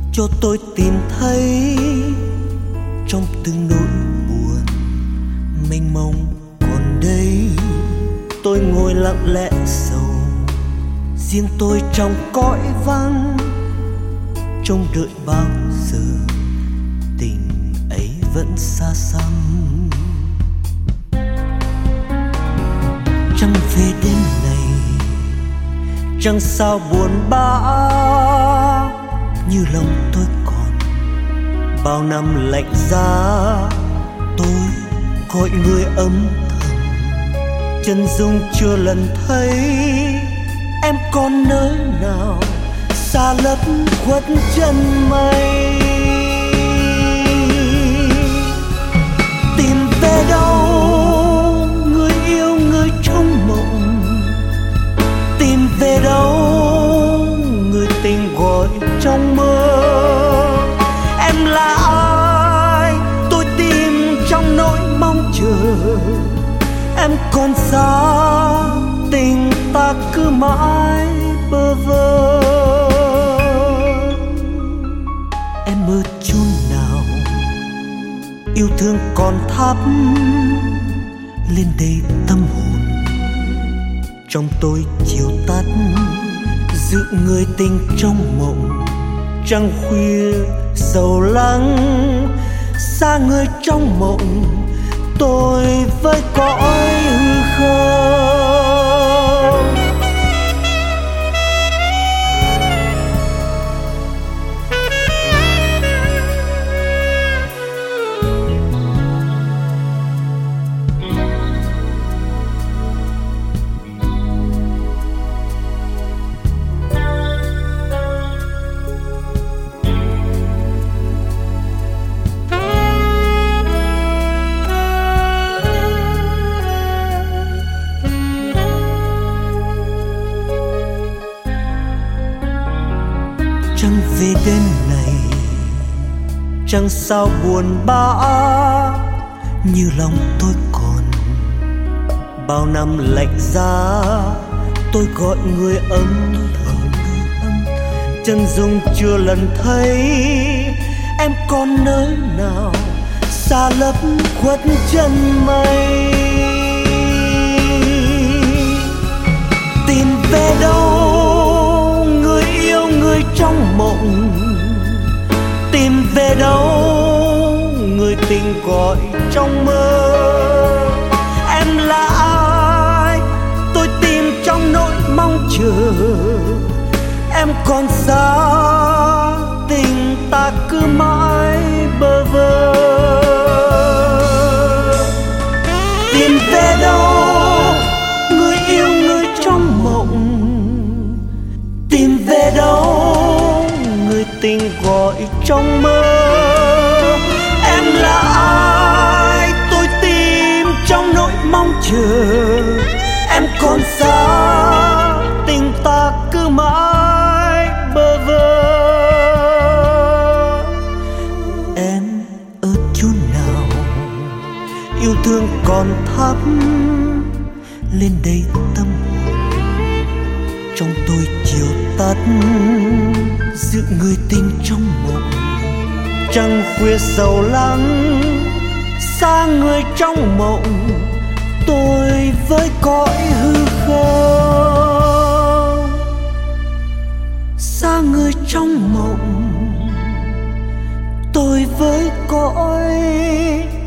cho tôi tìm thấy trong từng nỗi buồn mênh mông. Còn đây tôi ngồi lặng lẽ sầu, riêng tôi trong cõi vắng, trông đợi bao giờ tình ấy vẫn xa xăm. Trăng về đêm này chẳng sao buồn bã, như lòng tôi còn bao năm lạnh giá. Tôi gọi người âm thầm, chân dung chưa lần thấy. Em còn nơi nào xa lấp khuất chân mây? Tìm về đâu người yêu người trong mộng? Tìm về đâu người tình gọi trong mơ? Em là ai tôi tìm trong nỗi mong chờ. Em còn xa tình ta cứ mãi bơ vơ. Em ở chốn nào yêu thương còn thắp lên đây tâm hồn? Trong tôi chiều tắt giữ người tình trong mộng. Trăng khuya sầu lắng xa người trong mộng, tôi với cõi hư không. Trăng về đêm này chẳng sao buồn bã, như lòng tôi còn bao năm lạnh giá. Tôi gọi người âm thầm, chân dung chưa lần thấy. Em còn nơi nào xa lấp khuất chân mây? Tìm về đâu người yêu người trong mộng? Tìm về đâu người tình gọi trong mơ? Em là ai tôi tìm trong nỗi mong chờ. Em còn xa tình ta cứ mãi bơ vơ. Tìm về đâu người yêu người trong mộng? Tìm về đâu người tình gọi trong mơ? Em là ai tôi tìm trong nỗi mong chờ. Em còn xa tình ta cứ mãi bơ vơ. Em ở chốn nào yêu thương còn thắp lên đây tâm hồn? Trong tôi chiều tắt giữ người tình trong mộng. Trăng khuya sầu lắng xa người trong mộng, tôi với cõi hư không. Xa người trong mộng, tôi với cõi